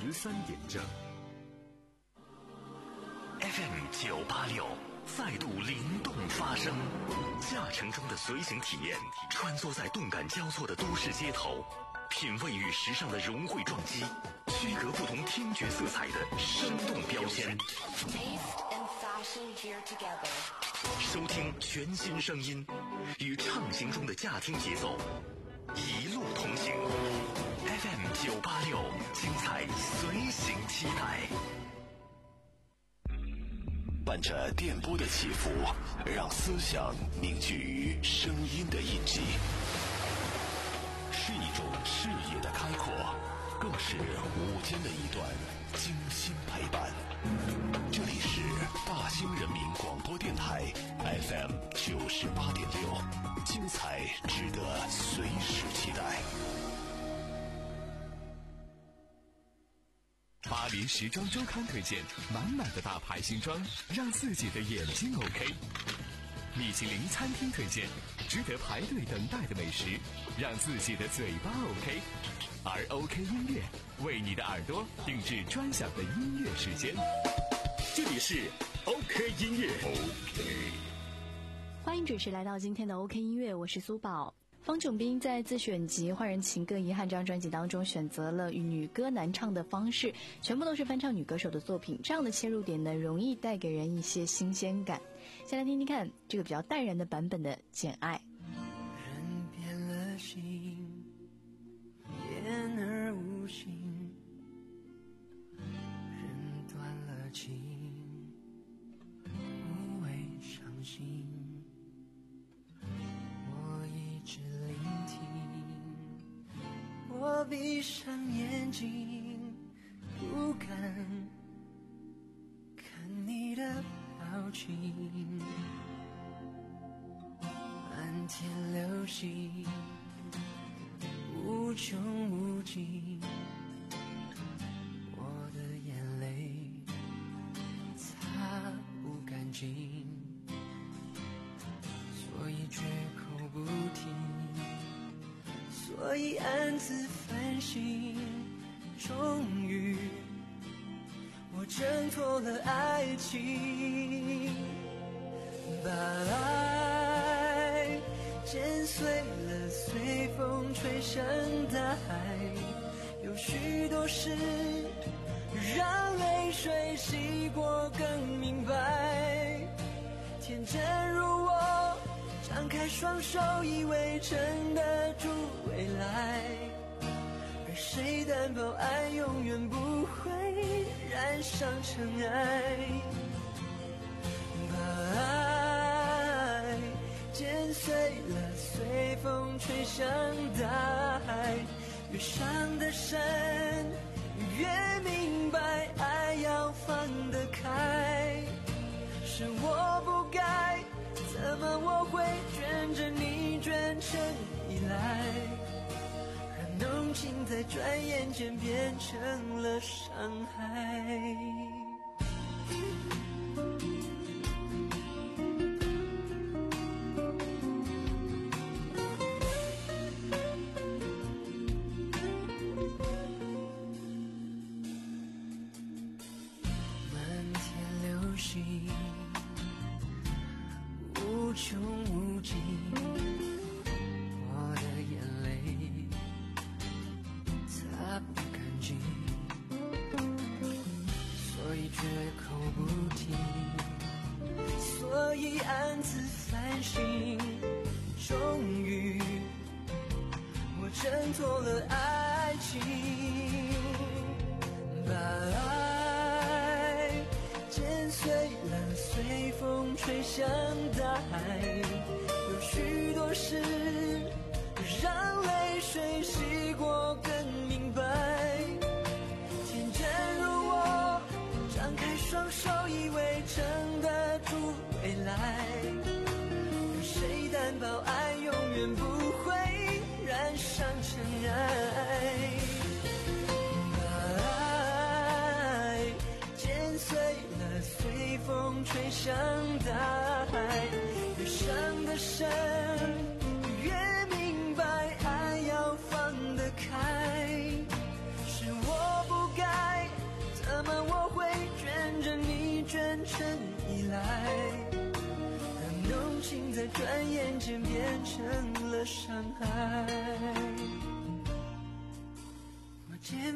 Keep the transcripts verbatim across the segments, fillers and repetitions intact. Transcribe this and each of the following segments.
十三点正。 F M 九八六再度灵动发声，驾乘中的随行体验，穿梭在动感交错的都市街头，品味与时尚的融汇撞击，区隔不同听觉色彩的生动标签。收听全新声音，与畅行中的驾听节奏，一路同行。F M 九八六，精彩随行期待。 伴着电波的起伏，让思想凝聚于声音的印记，是一种视野的开阔，更是午间的一段精心陪伴。这里是大兴人民广播电台 F M 九十八点六，精彩值得随时期待。 巴黎时装周刊推荐满满的大牌新装，让自己的眼睛 OK。米其林餐厅推荐值得排队等待的美食，让自己的嘴巴 OK。而 OK 音乐为你的耳朵定制专享的音乐时间。这里是 OK 音乐 OK。 欢迎准时来到今天的 OK 音乐，我是苏宝。方炯斌在自选集《坏人情歌遗憾》这张专辑当中选择了与女歌男唱的方式，全部都是翻唱女歌手的作品，这样的切入点呢，容易带给人一些新鲜感。先来听听看这个比较淡然的版本的《简爱》。 人变了心，言而无信，人断了情，无谓伤心。我闭上眼睛，不敢看你的表情。漫天流星，无穷无尽，我的眼泪擦不干净，所以绝口不提，所以暗自反省，终于我挣脱了爱情，把爱剪碎了，随风吹向大海。有许多事让泪水洗过更明白，天真如我张开双手，以为撑得住未来，而谁担保爱永远不会染上尘埃？把爱剪碎了，随风吹向大海，越伤得深，越明白爱要放得开。是我不该，怎么我会卷着你卷成依赖，让浓情在转眼间变成了伤害。漫天流星，无穷无尽，我的眼泪擦不干净，所以绝口不提，所以暗自反省，终于我挣脱了爱情，把爱剪碎了，随风吹向大海。有许多事让泪水洗过更明白，天真如我张开双手，以为撑得住未来，而谁担保爱永远不会染上尘埃？随风吹向大海，越伤得深，越明白爱要放得开。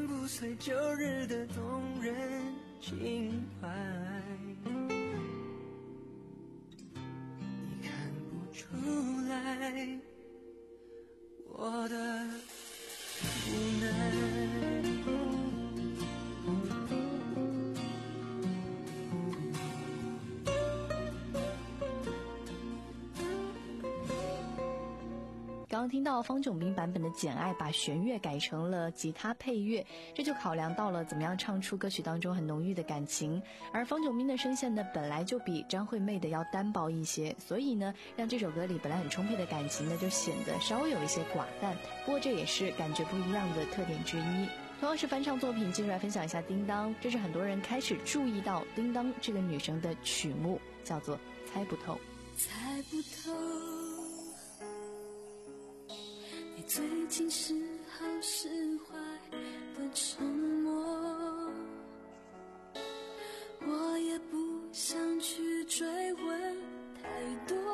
心不碎旧日的动人情怀，你看不出来我的无奈。 刚刚听到方炯斌版本的《简爱》，把弦乐改成了吉他配乐，这就考量到了怎么样唱出歌曲当中很浓郁的感情。而方炯斌的声线呢，本来就比张惠妹的要单薄一些，所以呢，让这首歌里本来很充沛的感情呢，就显得稍微有一些寡淡。不过这也是感觉不一样的特点之一。同样是翻唱作品，接着来分享一下《叮当》，这是很多人开始注意到叮当这个女生的曲目，叫做《猜不透》。 猜不透你最近是好是坏的沉默，我也不想去追问太多，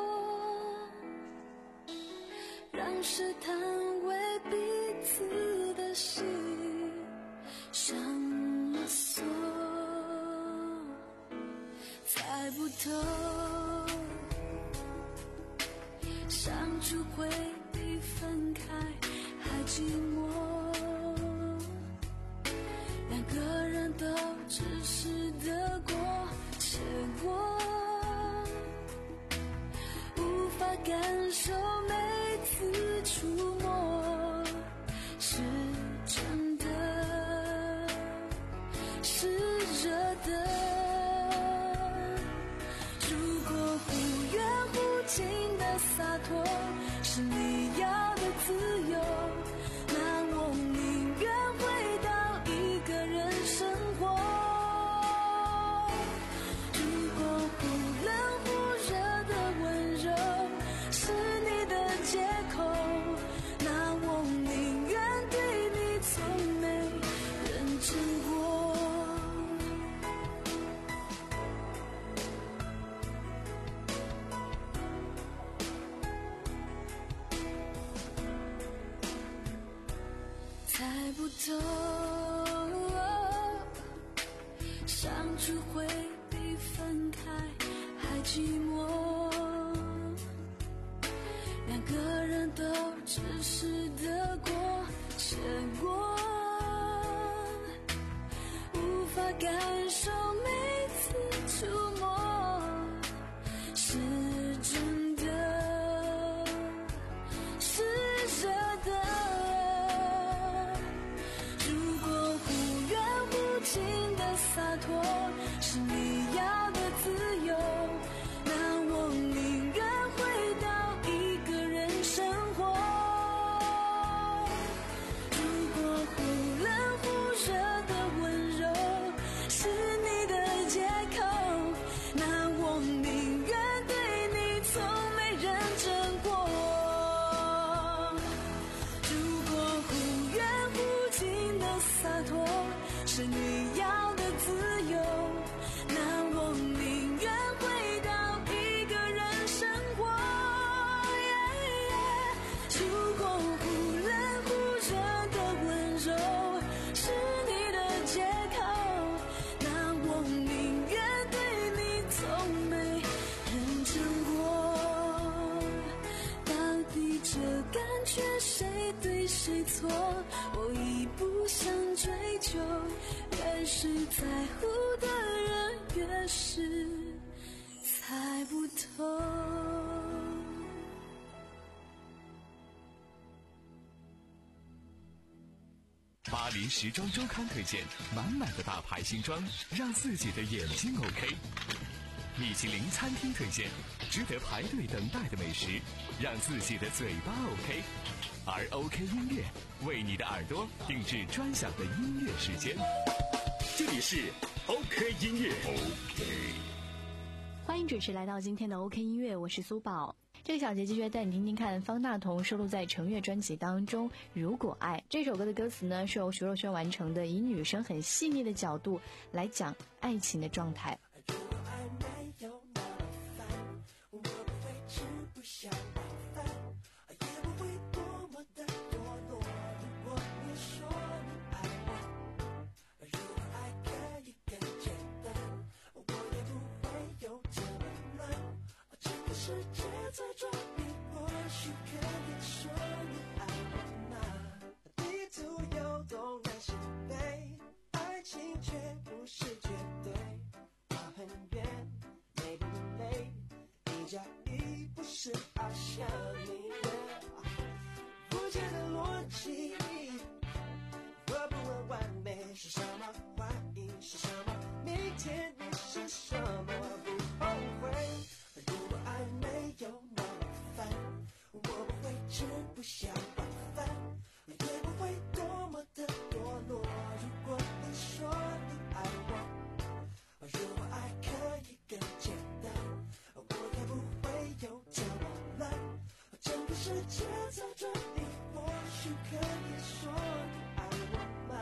让试探为彼此的心上了锁。猜不透相处会比分开还寂寞，两个人都只是得过且过，无法感受每次触摸是真的是热的。如果忽远忽近的洒脱是你要的自由，那我宁愿回到一个人生活。如果忽冷忽热的温柔是你的借口，那我宁愿对你从没认真过。猜不透相处会比分开还寂寞，两个人都只是得过且过，无法感受每次触摸是真的是热的。洒脱是你要的自由，那我宁愿回到一个人生活。如果忽冷忽热的温柔是你的借口，那我宁愿对你从没认真过。如果忽远忽近的洒脱是你要的自由，那我宁愿回到一个人生活。如果忽冷忽热的温柔是你的借口，那我宁愿对你从没认真过。到底这感觉谁对谁错，我已不想追究，越是在乎的人越是猜不透。 巴黎时装周刊推荐满满的大牌新装，让自己的眼睛 OK。米其林餐厅推荐值得排队等待的美食，让自己的嘴巴 OK。而 OK 音乐为你的耳朵定制专享的音乐时间。 这里是 OK 音乐 OK。 欢迎准时来到今天的 OK 音乐，我是苏宝。这个小节继续带你听听看方大同收录在成乐专辑当中《如果爱》这首歌的歌词呢，是由徐若瑄完成的，以女生很细腻的角度来讲爱情的状态。 如果爱没有那么烦，我不会吃不消晚饭，也不会多么的堕落。如果你说你爱我， 个世界在转，你或许可以说你爱我吗？地图有东南西北，爱情却不是绝对。跑很远，累不累？一加一不是好像你的不解的逻辑。我不问完美是什么，欢迎是什么，明天你是什么，不后悔。如果爱没有那么烦，我不会吃不下晚饭，也不会多么的堕落。如果你说你爱我，如果爱可以更简单，我也不会有这么烂。整个世界在转，你或许可以说你爱我吗？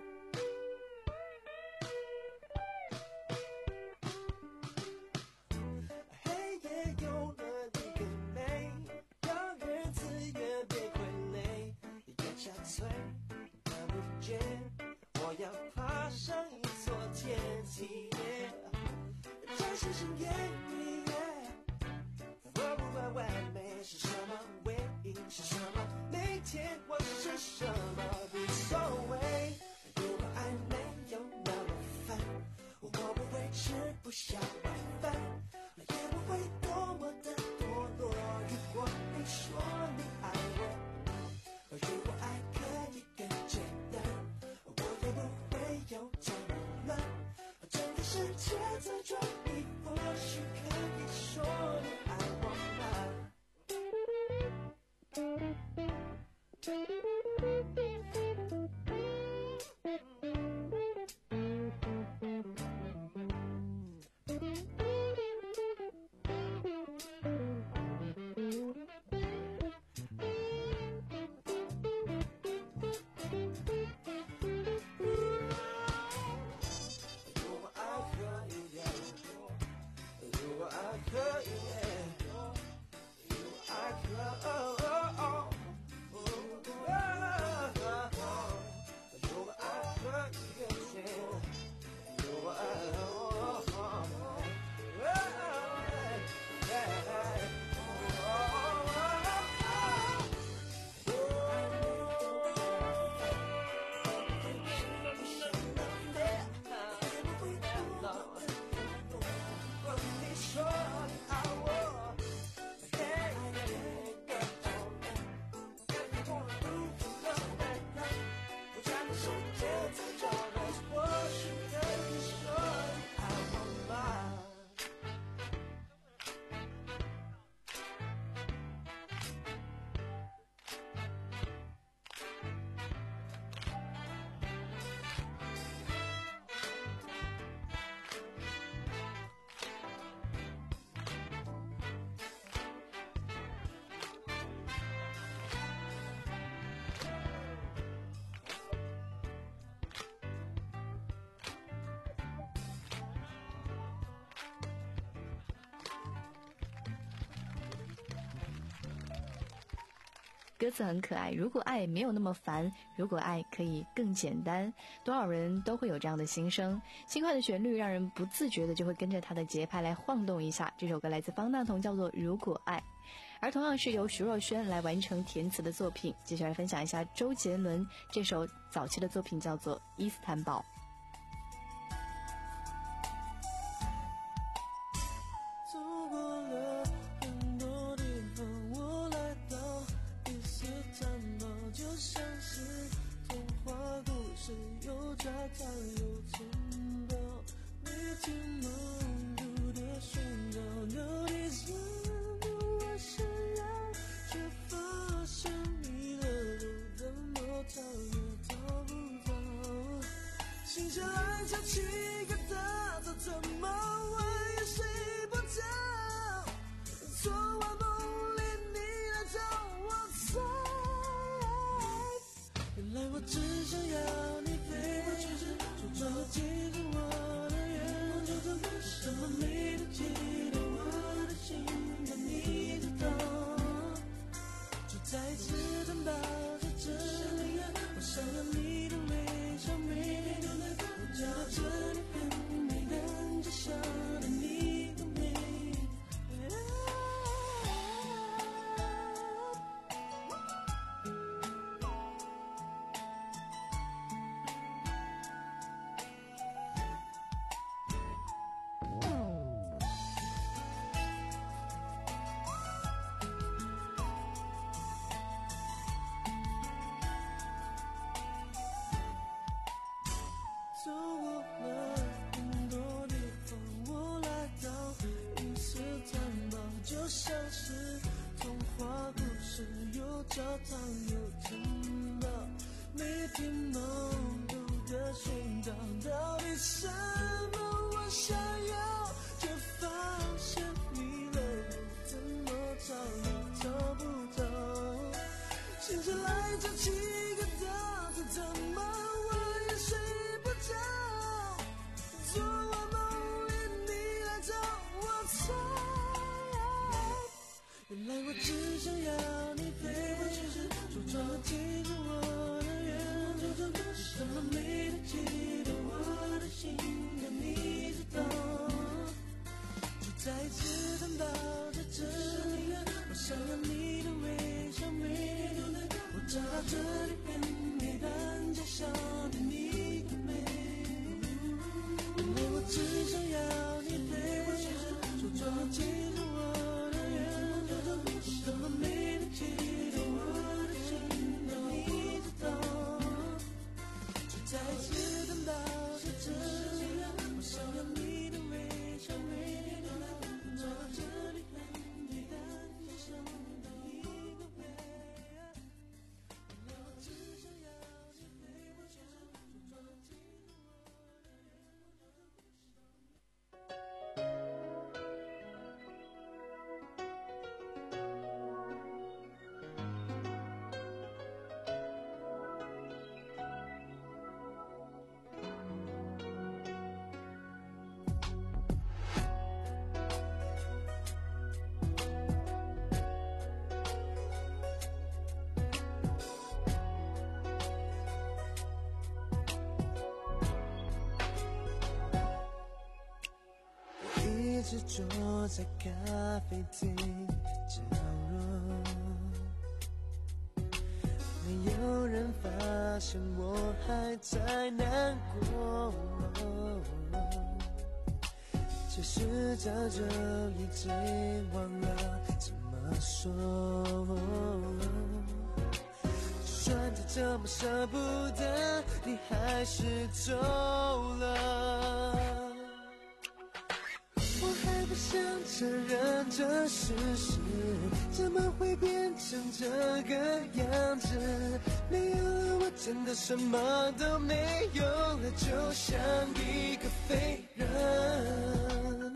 黑夜有了你更美，让日子越别傀儡，越憔悴看不见，我要爬上一座天梯，在星星夜里，我不管完美是什么，唯一是什么，每天我是什么，无所谓。如果爱没有那么烦，我不会吃不下晚饭，也不会多么的堕落。如果你说你爱我，如果爱可以更简单，我也不会有这么乱。整个世界在转，你或许可以说你爱我吗？如果爱可以，如果爱可以，如果爱可以，如果爱可以，如果爱。 歌词很可爱，如果爱没有那么烦，如果爱可以更简单，多少人都会有这样的心声。轻快的旋律让人不自觉的就会跟着它的节拍来晃动一下。这首歌来自方大同，叫做《如果爱》。而同样是由徐若瑄来完成填词的作品，接下来分享一下周杰伦这首早期的作品，叫做《伊斯坦堡》。 走过了很多地方，我来到伊斯坦堡，就像是童话故事，有教堂有城堡，你听梦如的寻找，有地上的我想要，却发现迷了路，怎么找也找不到，心血来潮起个大早，怎么问也睡不着，昨晚梦里你来找我猜，原来我只想要你陪我去吃，就这么记住我的愿，怎么没能记得我的心让你知道，就在此坦堡在这里，我想要你的微笑，每天都能我觉得这里很美，跟着笑的你的美。 走过了很多地方，我来到银色城堡，就像是童话故事，有教堂有城堡，每天忙碌的寻找到底什么我想要，却发现迷了路，怎么找也找不到，醒着来这七个大字怎么我也睡不着，昨晚梦里你来找我猜，原来我只想要你陪我去吃，说穿了记住我的愿，怎么没能记得我的心让你知道，就再一次等到在这里，我想要你的微笑美，我找到这里很美，但介绍的你的美，因为我只想要你陪我去吃，说穿了记住我的愿，怎么没能记得我的心让你知道，就再一次等到在这里，我想要你的微笑美，我找到这里很美，但介绍的你的美，因为我只想要你陪我去吃，说穿了记住我的一直坐在咖啡厅角落，没有人发现我还在难过，其实早就已经忘了怎么说，就算再怎么舍不得，你还是走了，不想承认这事实，怎么会变成这个样子，没有了我真的什么都没有了，就像一个废人，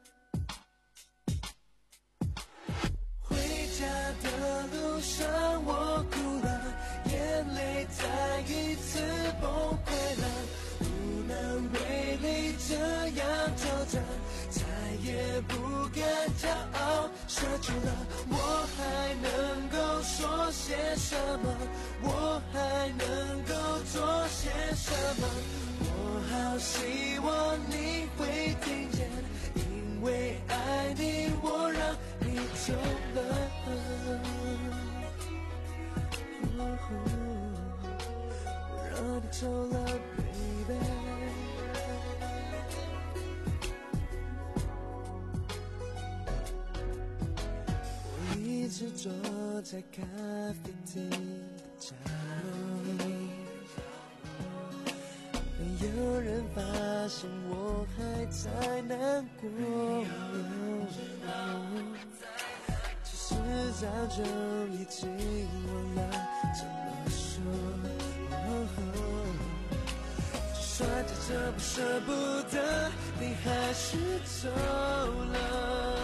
回家的路上我哭了，眼泪再一次崩溃了，不能为你这样走着，再也不敢骄傲，奢求了，我还能够说些什么，我还能够做些什么，我好希望你会听见，因为爱你我让你走了，我让你走了 baby，一直坐在咖啡厅的角落，没有人发现我还在难过，其实早就已经忘了怎么说，就算再怎么舍不得，你还是走了，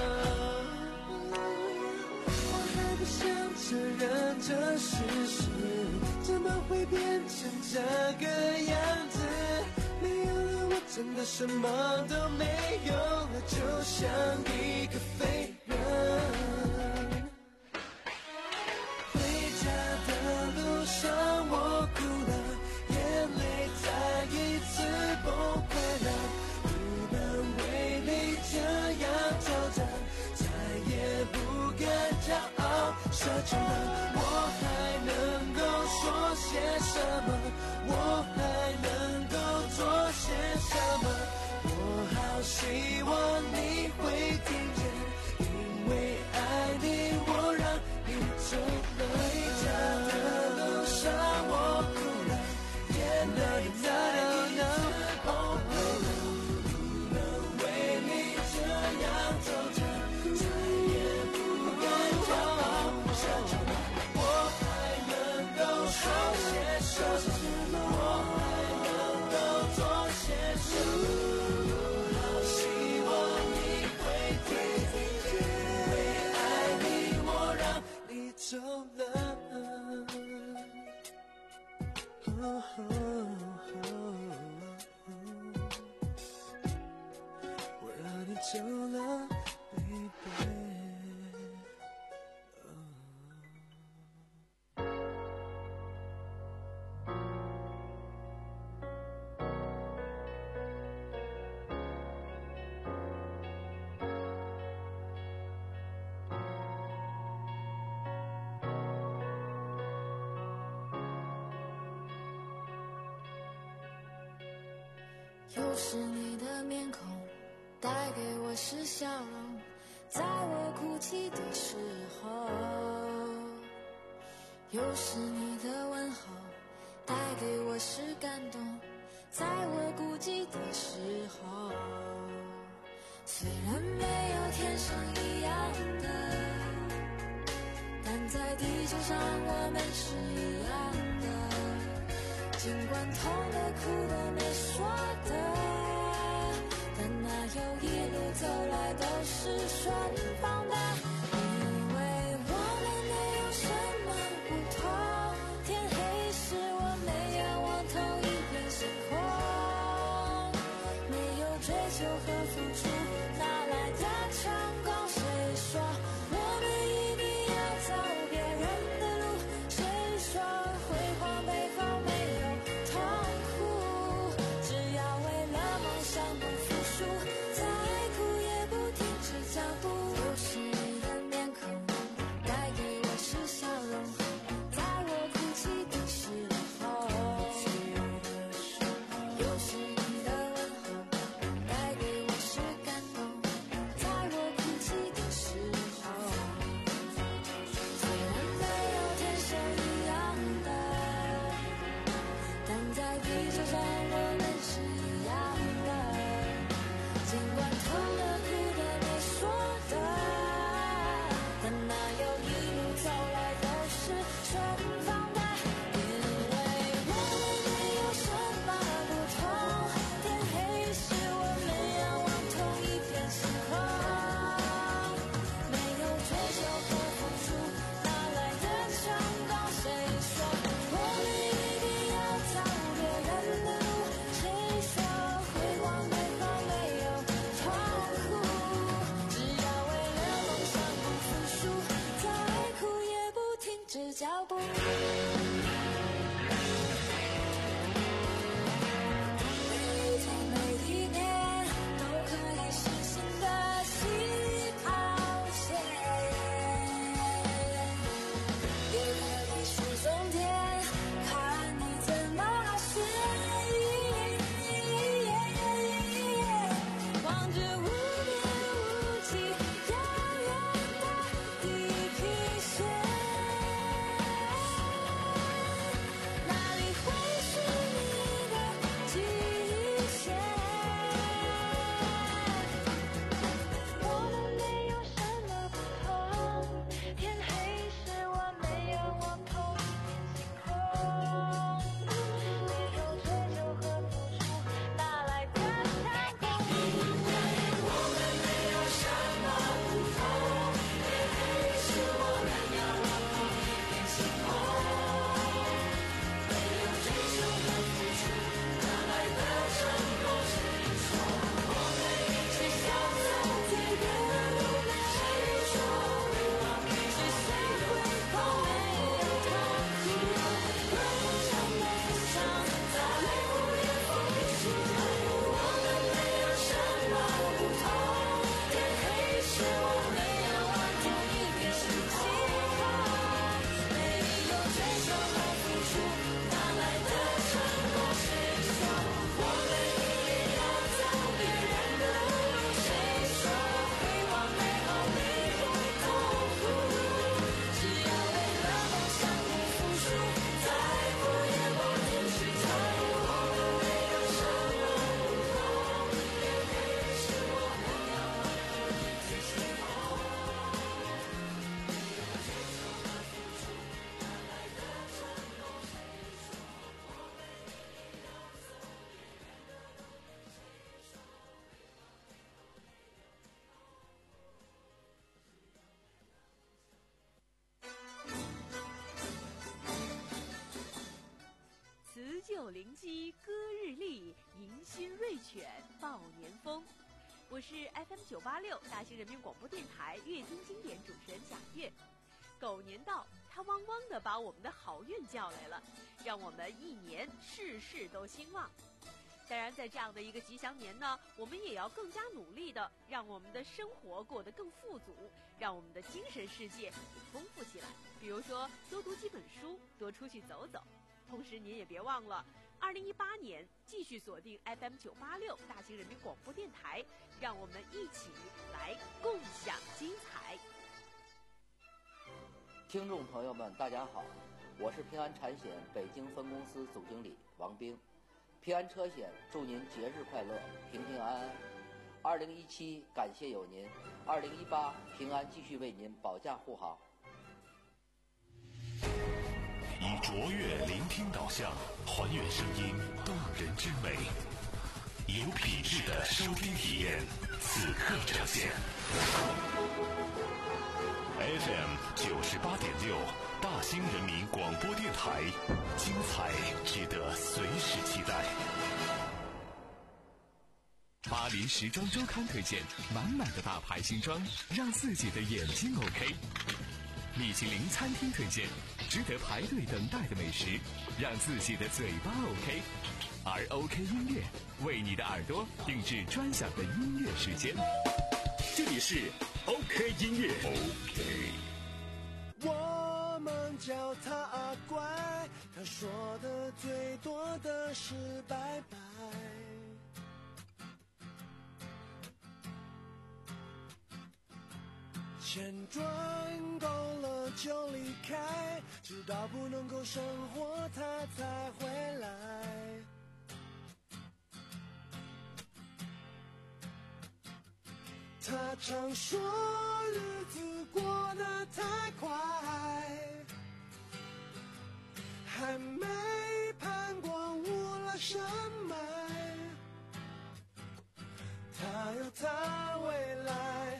不想承认这事实，怎么会变成这个样子，没有了我真的什么都没有了，就像一个废人，回家的路上我哭了，眼泪再一次崩溃了，不能为你这样走着，再也不敢骄傲，奢求了，我还能够说些什么，我还能够做些什么，我好希望你会听见，因为爱又是你的面孔带给我是笑容，在我哭泣的时候，又是你的问候带给我是感动，在我孤寂的时候。虽然没有天上一样的，但在地球上我们是一样的。尽管痛的哭的没说的，但那有一路走来都是顺风的。因为我们没有什么不同，天黑时我们仰望同一片星空，没有追求和付出，哪来的成功？谁说我们一定要走别人的路？谁说辉煌背后没有痛苦？只要为了梦想不服输，再苦也不停止脚步。又是你的面孔带给我是笑容，在我哭泣的时候，又是你的问候带给我是感动，在我哭泣的时候。虽然没有天生一样的，但在地球上我们是一样的。尽管痛的哭的没说的，但那有一路走来都是顺风的。因为我们没有什么不同，天黑时我们仰望同一片星空，没有追求和付出，哪来的成功？谁说我们一定要走别人的路？谁说辉煌背后没有痛苦？只要为了梦想不服输，再苦也不停止脚步。每一天每一年都可以是新的起跑线，也可以是终点，看你怎么选。望着无边无际遥远的地平线，哪里会是你的极限？我们没有什么不同，天黑时我们仰望同一片星空，没有追求和付出，哪来的成功？因为我们没有什么不同，天黑时我们仰望同一片星空，没有追求和付出，哪来的成功？谁说我们一直想走最远的路？谁说辉煌是谁辉煌没有痛苦？我们想梦想，再苦也不停止。我们没有什么不同，天黑时我们仰望同一片星空，没有追求和付出，哪来的成功？谁说我们一定要走别人的路？谁说辉煌背后没有痛苦？只要为了梦想不服输，再苦也不停止脚步。我们没有什么不同，天黑时我们仰望同一片星空，没有追求和付出，哪来的成功？谁说我们一定要走别人的路？谁说辞旧临机歌日丽，迎新瑞犬报年风。我是 F M 九八六大兴人民广播电台乐听经典主持人贾月。狗年到，它汪汪地把我们的好运叫来了，让我们一年事事都兴旺。当然，在这样的一个吉祥年呢，我们也要更加努力的让我们的生活过得更富足，让我们的精神世界也丰富起来。比如说，多读几本书，多出去走走。同时，您也别忘了， 二零一八年继续锁定 F M 九八六大型人民广播电台，让我们一起来共享精彩。 听众朋友们，大家好，我是平安产险北京分公司总经理王兵。平安车险祝您节日快乐，平平安安。二零一七感谢有您，二零一八平安继续为您保驾护航。 以卓越聆听导向，还原声音动人之美，有品质的收听体验，此刻呈现。F M 九十八点六，大兴人民广播电台，精彩值得随时期待。 巴黎时装周刊推荐满满的大牌新装，让自己的眼睛 OK。米其林餐厅推荐值得排队等待的美食，让自己的嘴巴 OK。而 OK 音乐为你的耳朵定制专享的音乐时间，这里是 OK 音乐。 OK， 我们叫他乖，他说的最多的是拜拜。钱赚够了就离开，直到不能够生活他才回来。他常说日子过得太快，还没盼过无了山脉。他有他未来，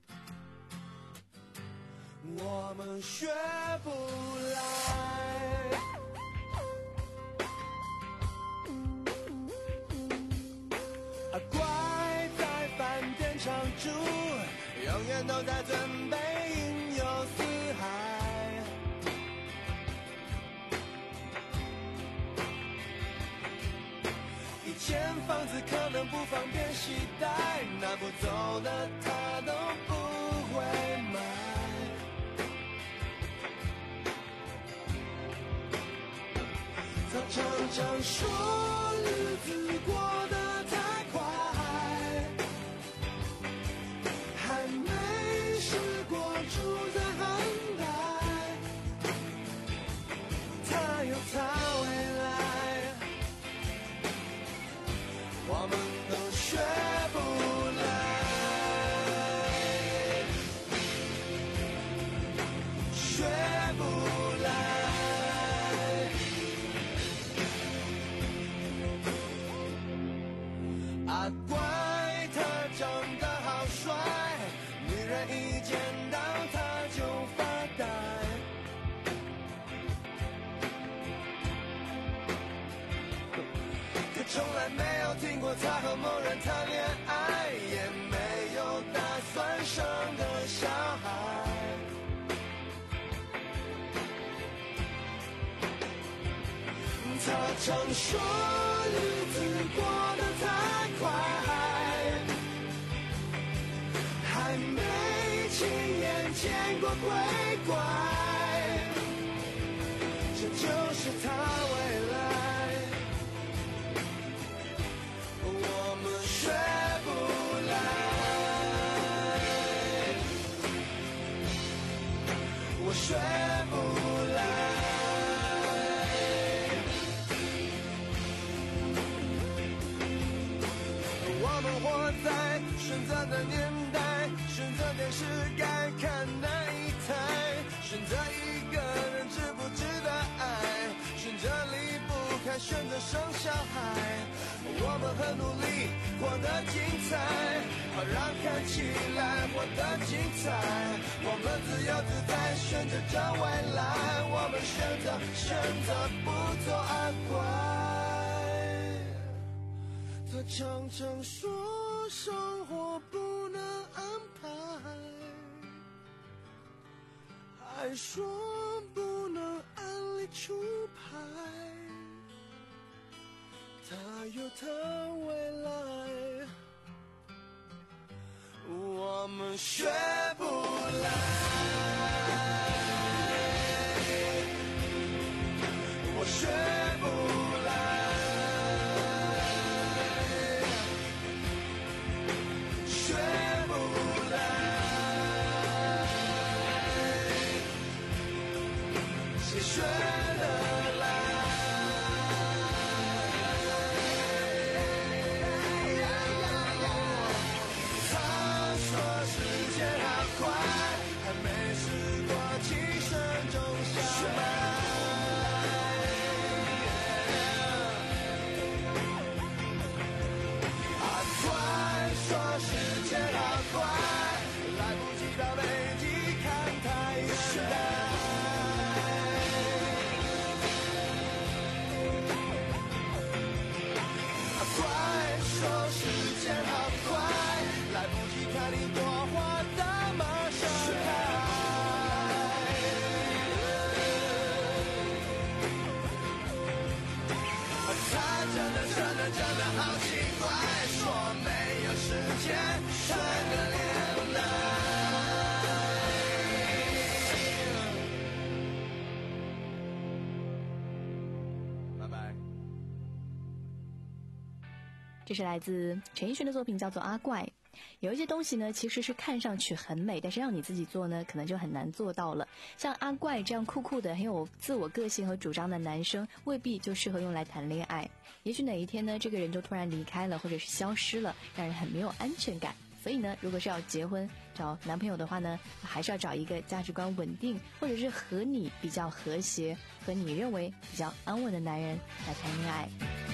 我们学不来。啊，乖，在饭店常住，永远都在准备云游四海。以前房子可能不方便携带，拿不走的他都不会买。他常常说日子过得太快，还没试过住在寒带。他有他未来，我们都学不来，学不来。啊，乖，他长得好帅，女人一见到他就发呆。可从来没有听过他和某人谈恋爱，也没有打算生个小孩。他常说日子过得太快，还没亲眼见过鬼怪。这就是他未来，我们学不来，我学不来。我们活在选择的年代，选择电视该看哪一台，选择一个人值不值得爱，选择离不开，选择生小孩。我们很努力活得精彩，好让看起来活得精彩。我们自由自在选择着未来，我们选择选择不做阿乖。他常常说生活不能安排，还说不能按理出牌。他有他未来，我们学不来，我学不来。 这是来自陈奕迅的作品，叫做《阿怪》。有一些东西呢，其实是看上去很美，但是让你自己做呢，可能就很难做到了。像阿怪这样酷酷的、很有自我个性和主张的男生，未必就适合用来谈恋爱。也许哪一天呢，这个人就突然离开了，或者是消失了，让人很没有安全感。所以呢，如果是要结婚找男朋友的话呢，还是要找一个价值观稳定，或者是和你比较和谐、和你认为比较安稳的男人来谈恋爱。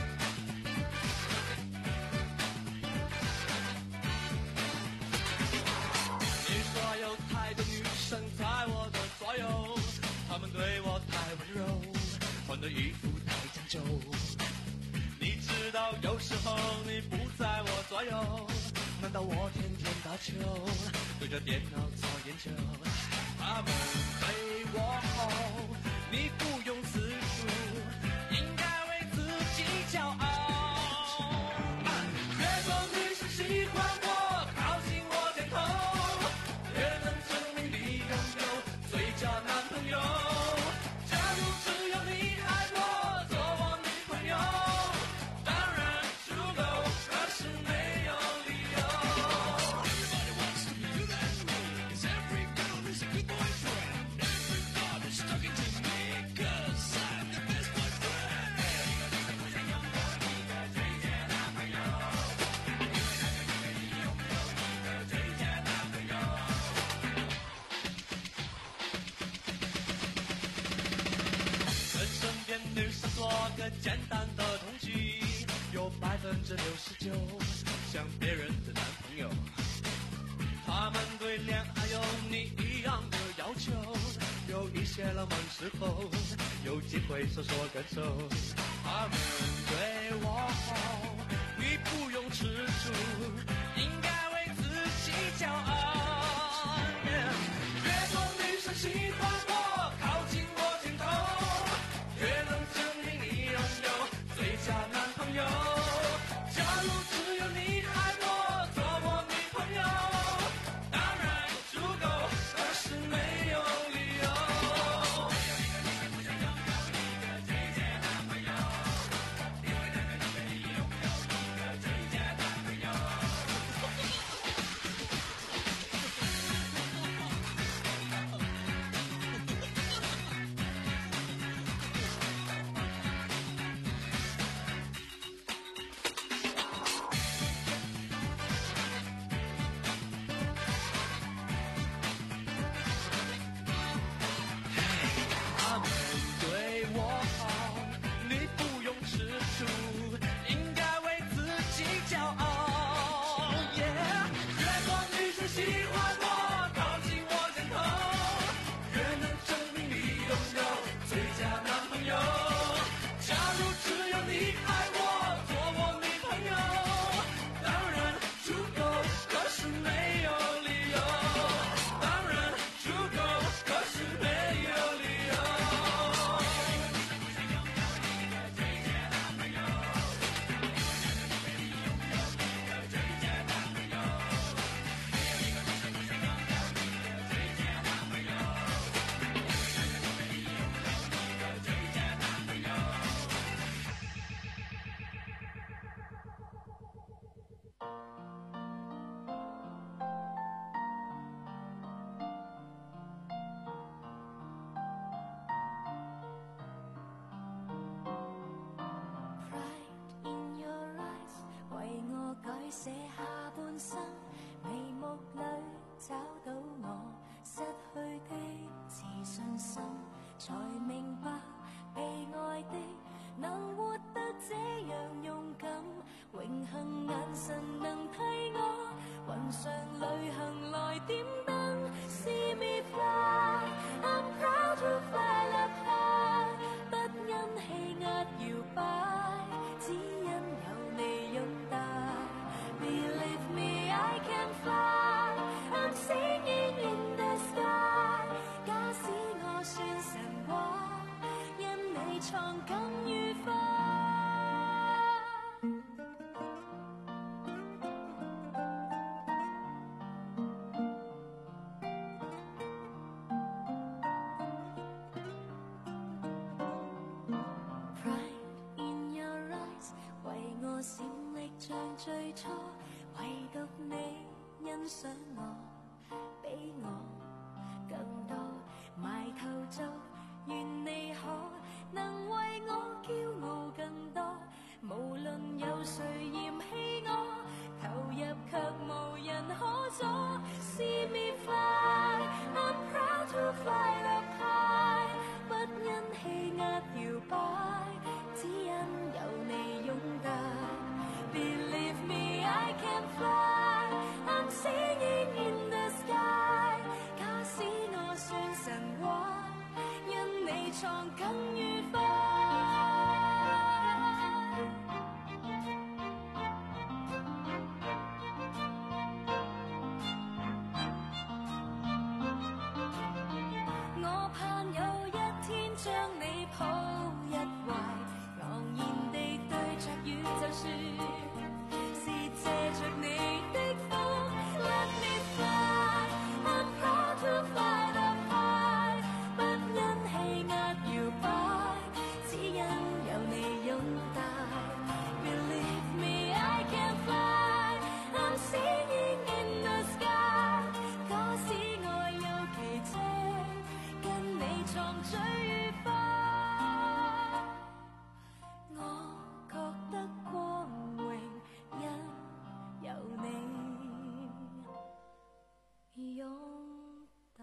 你说有太多女生在我的左右，她们对我太温柔，穿的衣服太讲究。你知道有时候你不在我左右，难道我天天打球，对着电脑做研究？他们对我好，你不用自述，应该为自己骄傲。越多女生喜欢我，靠近我点头，越能证明你拥有最佳男朋友。假如只有你爱我，做我女朋友，当然足够，可是没有理由。跟身边女生做个简单的统计，有百分之六十九像别人的男朋友。他们对恋爱有你一样的要求，有一些浪漫时候，有机会说说感受。他们对我好，你不用吃醋，应该为自己骄傲。越多女生喜欢我，靠近我点头，越能证明你拥有最佳男朋友。假如只有你爱我，做我女朋友，当然足够，可是没有理由。他们对我好，你不用吃醋，应该为自己骄傲。Yeah， 越多女生喜欢我，靠近我点头，越能证明你拥有最佳男朋友。假如只有你爱我，做我女朋友，当然足够，可是没有理由。当然足够，可是没有理由。 Pride in your eyes， 為我改寫下半生，眉目裏找到我失去的自信心，才明白被愛的能活得這樣勇敢，榮幸眼神能替我雲上旅行來點燈。See me fly， I'm proud to fly up high， 不因氣壓搖擺，只因有你擁戴。Believe me I can fly， I'm singing in the sky， 假使我算神話，因你創感愉快。 最初，唯獨你欣賞我，比我更多，埋頭就願你可能為我驕傲更多，無論有誰嫌棄我，投入卻無人可阻。See me fly, I'm proud to fly up high， 不因氣壓搖擺，只因有你擁戴。Believe me, I can fly, I'm singing in the sky。 假使我算神話，因你創更愉快。我盼有一天將你抱一懷，昂然地對着宇宙說，是借着你的風。Let me fly, I'm proud to fly up high， 不因氣壓搖擺，只因有你擁戴。Believe me, I can fly, I'm singing in the sky。 假使我有奇蹟，跟你創最愉快，我覺得光榮，因有你擁戴。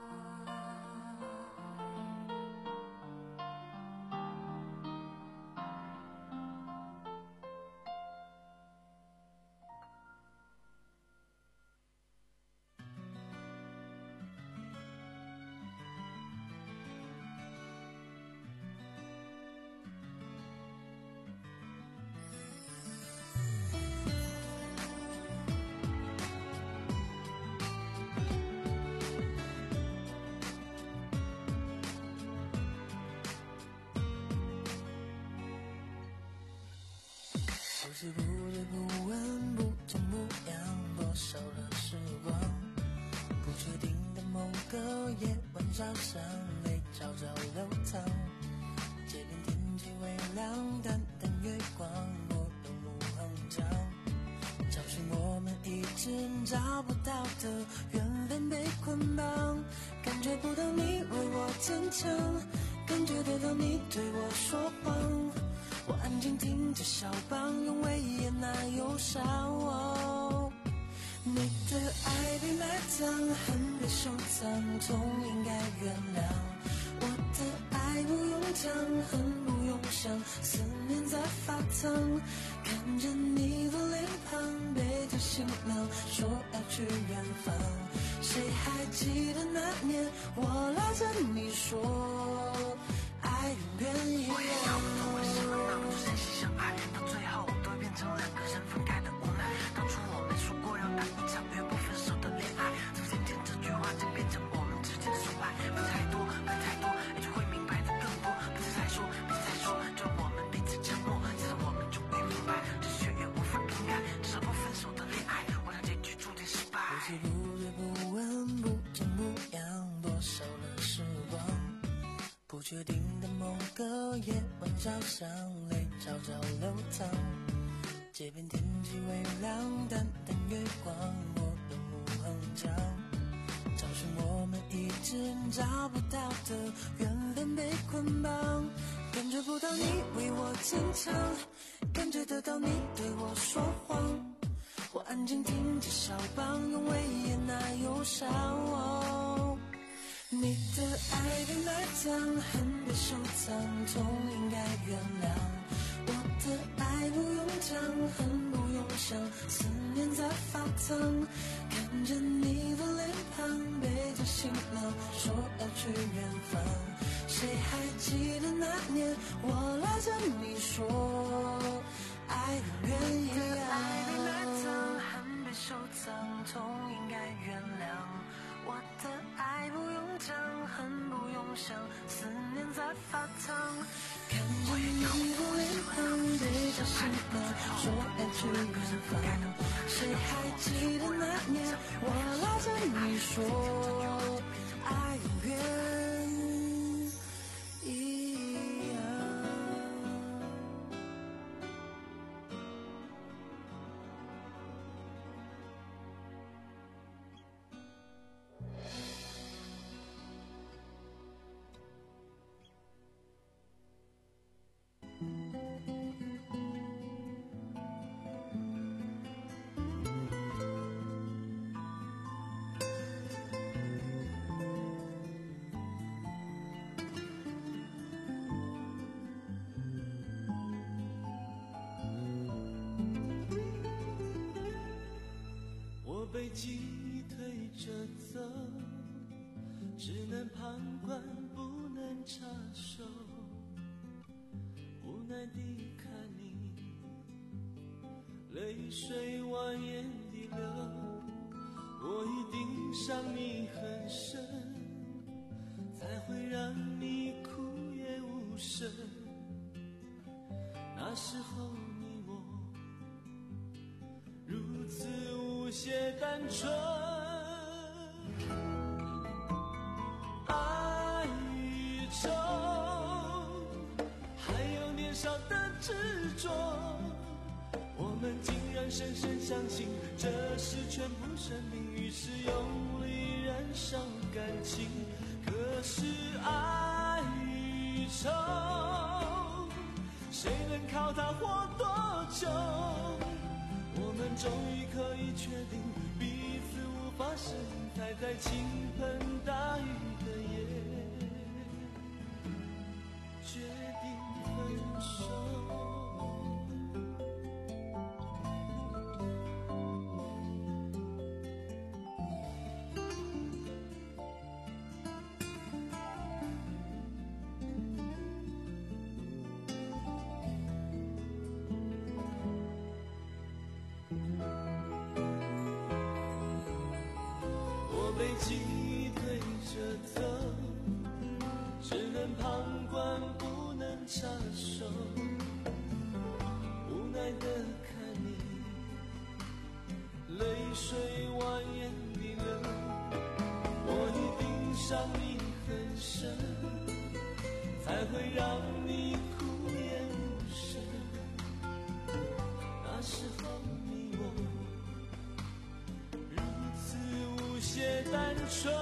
不知不觉不闻不痛不痒，多少了时光。不确定的某个夜晚早上，泪悄悄流淌。街边天气微凉，淡淡月光，我有目横张，找寻我们一直找不到的缘分被捆绑。感觉不到你为我坚强，感觉得到你对我说谎。我安静听着肖邦，用威严那忧伤。哦，你的爱被埋葬，恨被收藏，痛应该原谅。我的爱不用讲，恨不用想，思念在发烫。看着你的脸庞，背着行囊，说要去远方。谁还记得那年，我拉着你说，爱永远一样。 真心相爱，到最后都会变成两个人分开的无奈。当初我们说过要谈一场永不分手的恋爱，从渐渐这句话就变成我们之间的崇拜。不太多，不太多，爱就会明白的更多。不是再说，不是再说，就我们彼此沉默，至少我们就会明白，这血缘无法更改，至少不分手的恋爱，我让结局注定失败。 不知不觉不闻不痛不痒，多少了时光。不确定的某个夜晚早上，泪悄悄流淌。街边天气微凉，淡淡月光，我有目横张，找寻我们一直找不到的缘分被捆绑。感觉不到你为我坚强，感觉得到你对我说谎。我安静听着肖邦，用威严那忧伤。哦，你的爱被埋葬，恨被收藏，痛应该原谅。我的爱不用讲，恨不用想，思念在发烫。看着你的脸庞，背着行囊，说要去远方。谁还记得那年，我拉着你说，爱永远一样。爱被埋葬，恨被收藏，痛应该原谅。我的爱不用讲，恨不用想，思念在发烫。看着你的脸庞，背着行囊，说要去远方。谁还记得那年，我拉着你说，爱永远一样。 记忆推着走，只能旁观不能插手，无奈地看你泪水蜿蜒地流，我一定伤你很深，才会让你哭也无声。那时候你我如此无邪单纯，爱与愁，还有年少的执着，我们竟然深深相信这是全部生命，于是用力燃烧感情。可是爱与愁，谁能靠它活多久？我们终于可以确定彼此无法适应，才在倾盆大雨的夜决定分手。被记忆推着走，只能旁观不能插手，无奈地看你泪水蜿蜒地流，我一定伤你很深，才会让你哭也无声。那时候你我无邪单纯，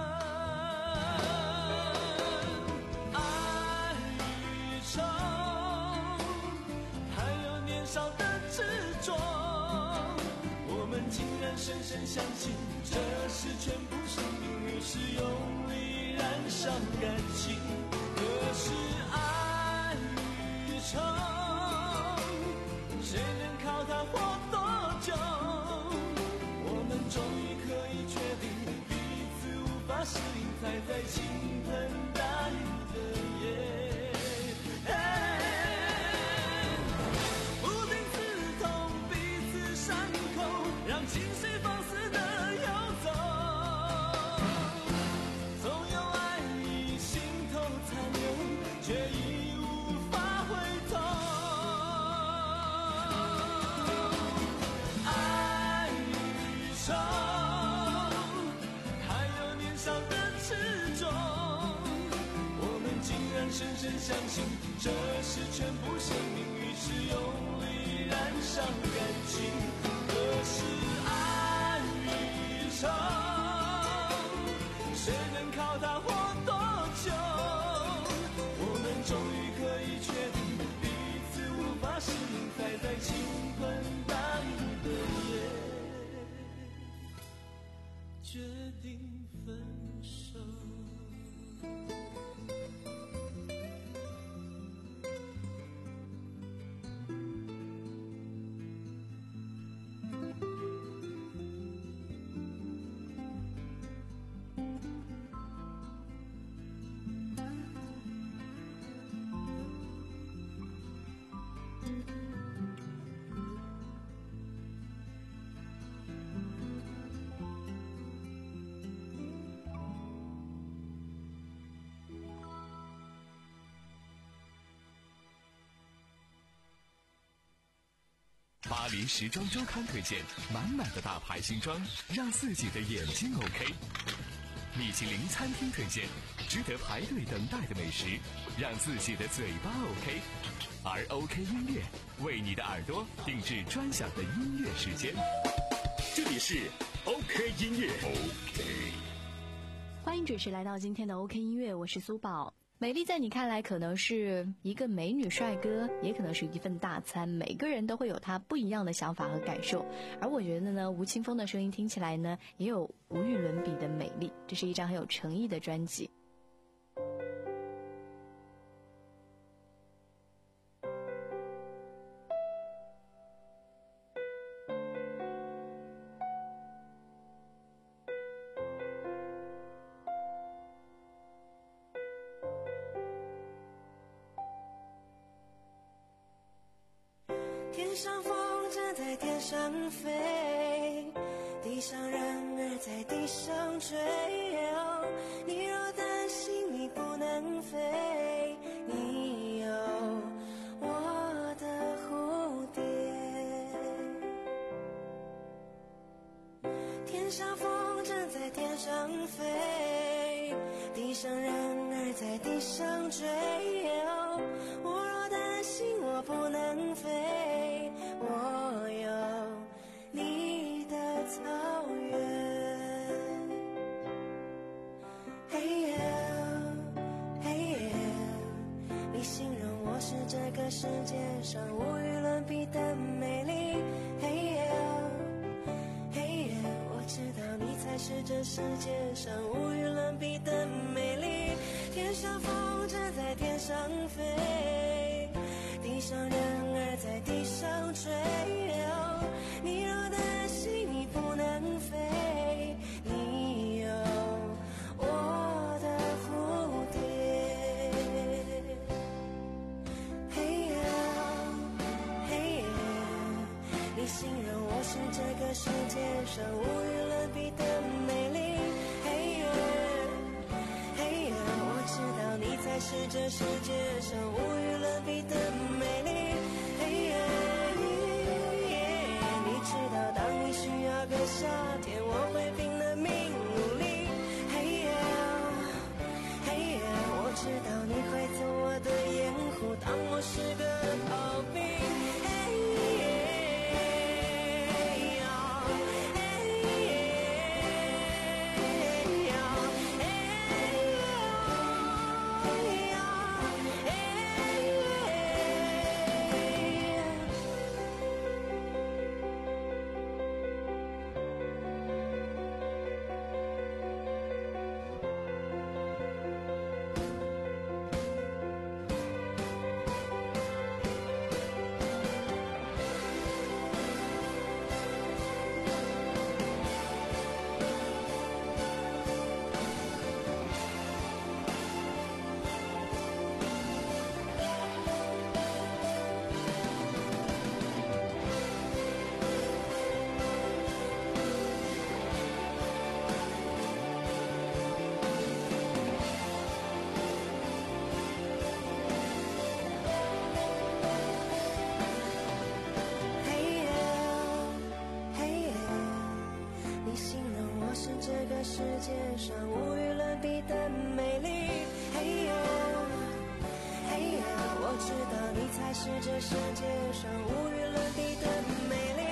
爱与愁，还有年少的执着，我们竟然深深相信这是全部生命，于是用力燃烧感情。可是爱与愁，谁能靠它活多久？我们终于可以确定彼此无法适应，才在倾盆大雨的夜不停刺痛彼此伤口，让情绪放肆地游走，总有爱意心头残留，却已无法回头。爱与愁，深深相信这是全部生命，于是用力燃烧感情。可是爱与愁，谁能靠它活多久？我们终于可以确定彼此无法适应，才在倾盆大雨的夜决定分手。 巴黎时装周刊推荐满满的大牌新装，让自己的眼睛 OK。米其林餐厅推荐值得排队等待的美食，让自己的嘴巴 OK。而 OK 音乐为你的耳朵定制专享的音乐时间。 这里是 OK 音乐 OK。 欢迎准时来到今天的 OK 音乐，我是苏宝。美丽在你看来可能是一个美女帅哥，也可能是一份大餐，每个人都会有他不一样的想法和感受。而我觉得呢，吴青峰的声音听起来呢，也有无与伦比的美丽。这是一张很有诚意的专辑。 天上风筝在天上飞，地上人儿在地上追，哦，你若担心你不能飞，你有我的蝴蝶。天上风筝在天上飞，地上人儿在地上追，哦，我若担心我不能飞，我有你的草原。嘿耶嘿耶，你形容我是这个世界上无与伦比的美丽。嘿耶嘿耶，我知道你才是这世界上无与伦比的美丽。天上风筝在天上飞，地上人儿在地上追，哦，你若担心你不能飞，你有我的蝴蝶。嘿呀嘿呀，你形容我是这个世界上无与伦比的美丽。嘿呀嘿呀，我知道你才是这世界上无与伦比的美丽。嘿呀你知道当你需要个夏天，我会拼了命努力。嘿呀嘿呀，我知道你会做我的掩护，当我是个逃兵。世界上无与伦比的美丽。嘿呀嘿呀，我知道你才是这世界上无与伦比的美丽。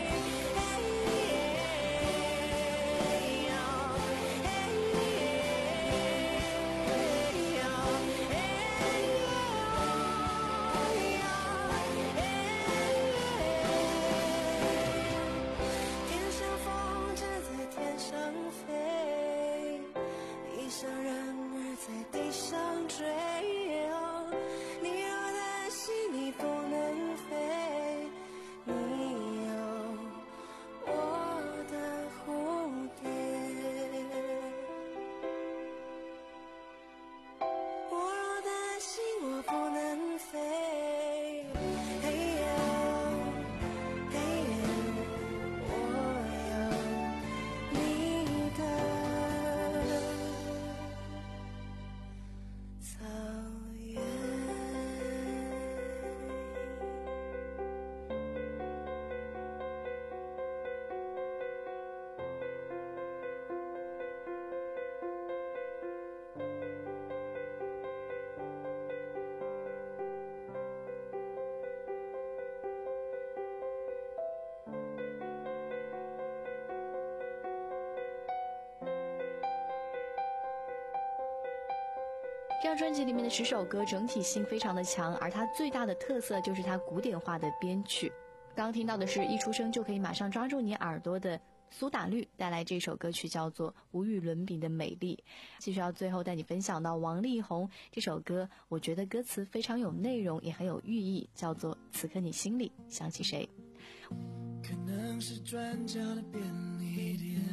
这张专辑里面的十首歌整体性非常的强，而它最大的特色就是它古典化的编曲。刚刚听到的是一出生就可以马上抓住你耳朵的苏打绿带来这首歌曲，叫做《无与伦比的美丽》。继续要最后带你分享到王力宏这首歌，我觉得歌词非常有内容，也很有寓意，叫做《此刻你心里想起谁》。 可能是转角的便利店，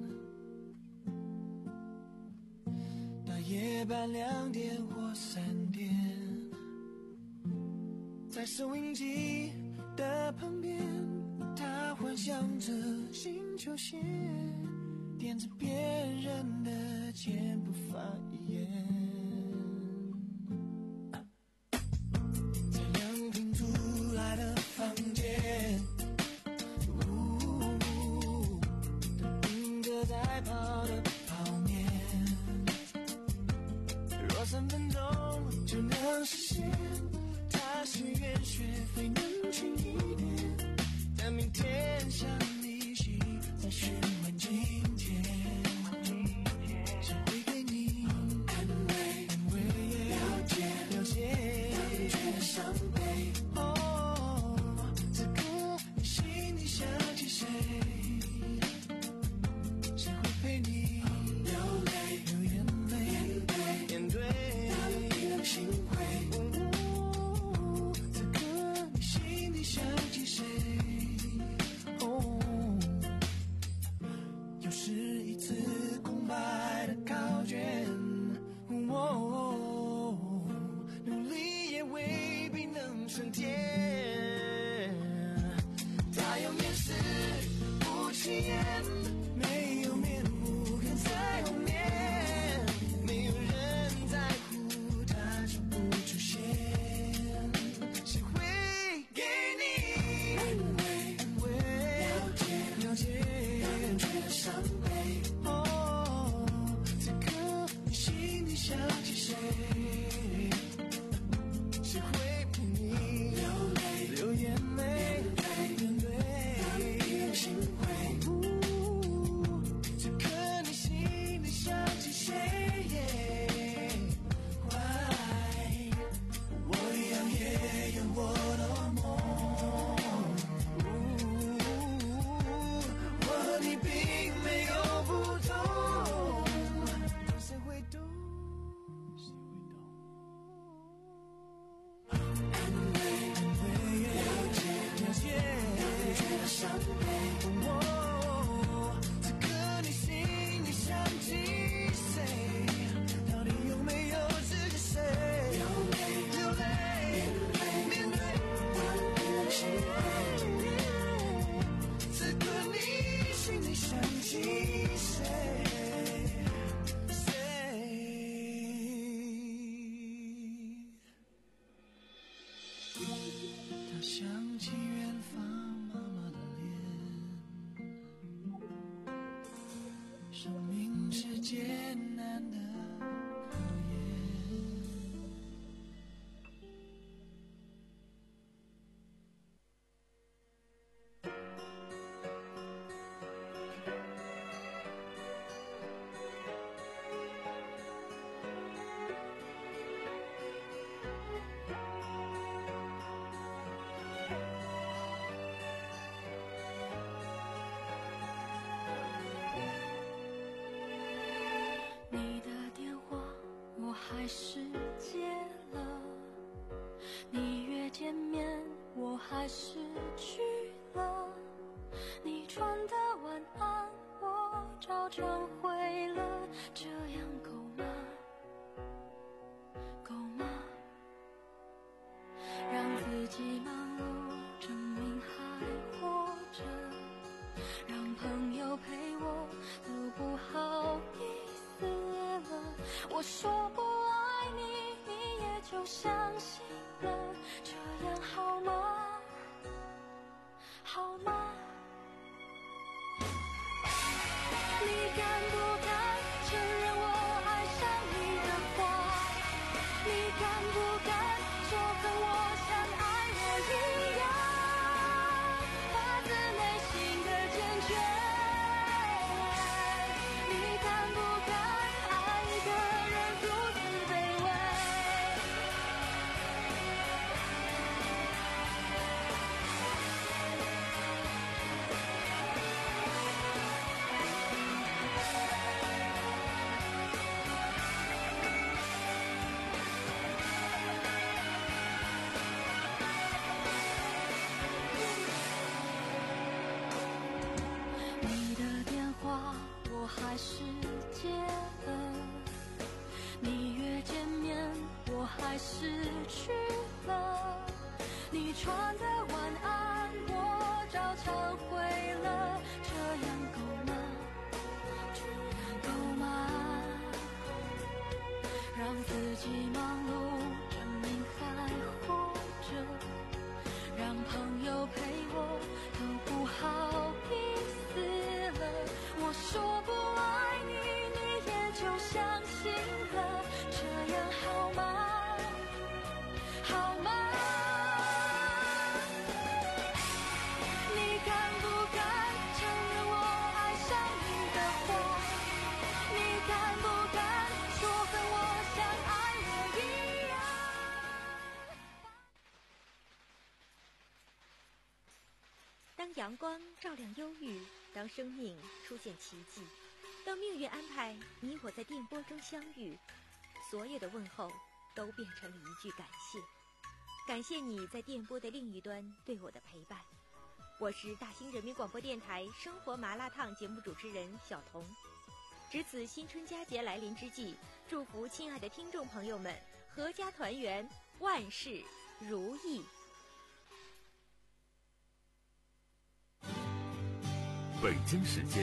大夜班两点或三点，在收音机的旁边，他幻想着新球鞋，点着别人的肩不发一言。在两平租来的房间，在跑的泡面，若三分钟就能实现，他许愿学费能轻一点，但明天想利息再询问今天，谁会给你安慰安慰，了解了解，感觉伤悲。哦，此刻你心里想起谁？陪你流泪，流眼泪，面对面对，让心灰。哦，此刻你心里想起谁？哦，又是一次空白的考卷。哦，努力也未必能升天。他有面试不起眼，没有面在后面，没有人在乎他就不出现，谁会给你安慰安慰，了解了解，感觉伤悲。哦，此刻你心里想起谁？谁会陪你流泪流眼泪，面对面对，让心灰。 还是戒了，你约见面我还是去了，你传的晚安我照常回了，这样够吗？够吗？让自己忙碌证明还活着，让朋友陪我都不好意思了，我说不爱你你也就相信了，这样好吗？好吗？你敢不敢承认我爱上你的话？你敢不敢说跟我像爱我一样，发自内心的坚决？你敢不敢爱一个人如此卑微？ 让生命出现奇迹，当命运安排你我在电波中相遇，所有的问候都变成了一句感谢。感谢你在电波的另一端对我的陪伴。我是大兴人民广播电台生活麻辣烫节目主持人小彤。值此新春佳节来临之际，祝福亲爱的听众朋友们阖家团圆，万事如意。 北京时间